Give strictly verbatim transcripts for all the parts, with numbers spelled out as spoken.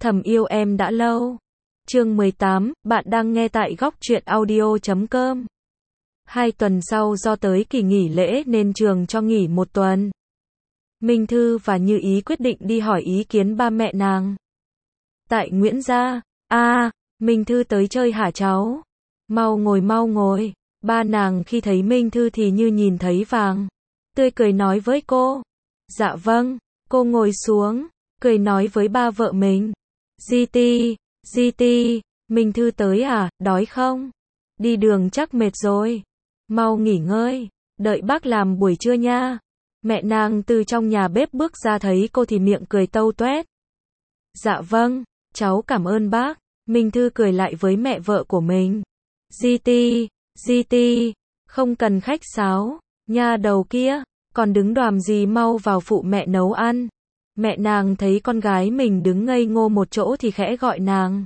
Thầm yêu em đã lâu. Chương mười tám, bạn đang nghe tại góc truyện audio chấm com. Hai tuần sau do tới kỳ nghỉ lễ nên trường cho nghỉ một tuần. Minh Thư và Như Ý quyết định đi hỏi ý kiến ba mẹ nàng. Tại Nguyễn gia. A, à, Minh Thư tới chơi hả cháu? Mau ngồi mau ngồi. Ba nàng khi thấy Minh Thư thì như nhìn thấy vàng. Tươi cười nói với cô. Dạ vâng. Cô ngồi xuống, cười nói với ba vợ mình. Di ti, Di ti, Minh Thư tới à, đói không? Đi đường chắc mệt rồi. Mau nghỉ ngơi, đợi bác làm buổi trưa nha. Mẹ nàng từ trong nhà bếp bước ra thấy cô thì miệng cười tâu toét. Dạ vâng, cháu cảm ơn bác. Minh Thư cười lại với mẹ vợ của mình. Di ti, Di ti, không cần khách sáo, nha đầu kia, còn đứng đoàm gì mau vào phụ mẹ nấu ăn. Mẹ nàng thấy con gái mình đứng ngây ngô một chỗ thì khẽ gọi nàng.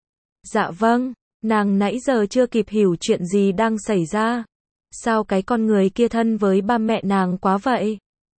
Dạ vâng, nàng nãy giờ chưa kịp hiểu chuyện gì đang xảy ra. Sao cái con người kia thân với ba mẹ nàng quá vậy?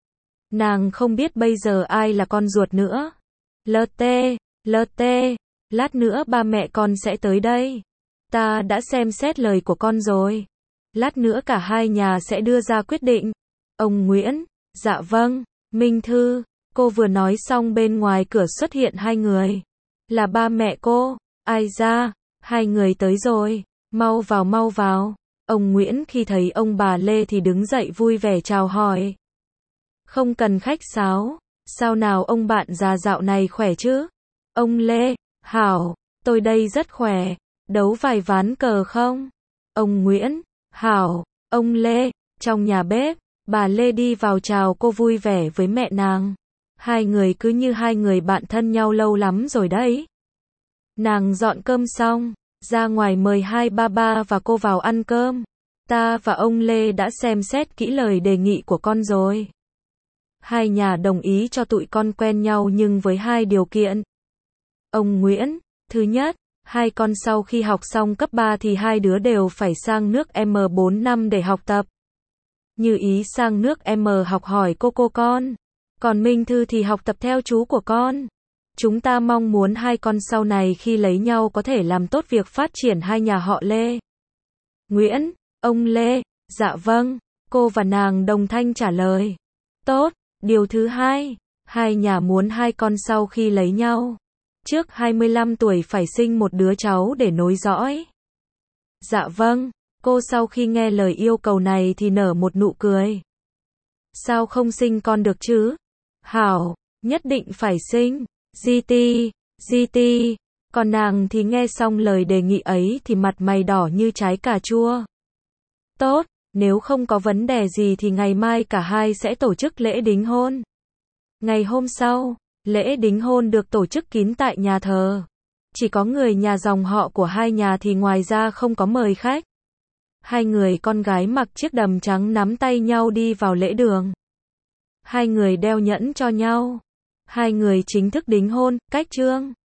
Nàng không biết bây giờ ai là con ruột nữa. Lơ tê, lơ tê, lát nữa ba mẹ con sẽ tới đây. Ta đã xem xét lời của con rồi. Lát nữa cả hai nhà sẽ đưa ra quyết định. Ông Nguyễn, dạ vâng, Minh Thư. Cô vừa nói xong bên ngoài cửa xuất hiện hai người. Là ba mẹ cô. Ai ra, hai người tới rồi. Mau vào mau vào. Ông Nguyễn khi thấy ông bà Lê thì đứng dậy vui vẻ chào hỏi. Không cần khách sáo. Sao nào ông bạn già dạo này khỏe chứ? Ông Lê, hảo, tôi đây rất khỏe. Đấu vài ván cờ không? Ông Nguyễn, hảo, ông Lê, trong nhà bếp, bà Lê đi vào chào cô vui vẻ với mẹ nàng. Hai người cứ như hai người bạn thân nhau lâu lắm rồi đấy. Nàng dọn cơm xong, ra ngoài mời hai ba ba và cô vào ăn cơm. Ta và ông Lê đã xem xét kỹ lời đề nghị của con rồi. Hai nhà đồng ý cho tụi con quen nhau nhưng với hai điều kiện. Ông Nguyễn, thứ nhất, hai con sau khi học xong cấp ba thì hai đứa đều phải sang nước M bốn năm để học tập. Như Ý sang nước M học hỏi cô cô con. Còn Minh Thư thì học tập theo chú của con. Chúng ta mong muốn hai con sau này khi lấy nhau có thể làm tốt việc phát triển hai nhà họ Lê. Nguyễn, ông Lê, dạ vâng, cô và nàng đồng thanh trả lời. Tốt, điều thứ hai, hai nhà muốn hai con sau khi lấy nhau, trước hai mươi lăm tuổi phải sinh một đứa cháu để nối dõi. Dạ vâng, cô sau khi nghe lời yêu cầu này thì nở một nụ cười. Sao không sinh con được chứ? Hảo, nhất định phải sinh. Di ti, Di ti. Còn nàng thì nghe xong lời đề nghị ấy thì mặt mày đỏ như trái cà chua. Tốt, nếu không có vấn đề gì thì ngày mai cả hai sẽ tổ chức lễ đính hôn. Ngày hôm sau, lễ đính hôn được tổ chức kín tại nhà thờ. Chỉ có người nhà dòng họ của hai nhà thì ngoài ra không có mời khách. Hai người con gái mặc chiếc đầm trắng nắm tay nhau đi vào lễ đường. Hai người đeo nhẫn cho nhau. Hai người chính thức đính hôn, cách trương.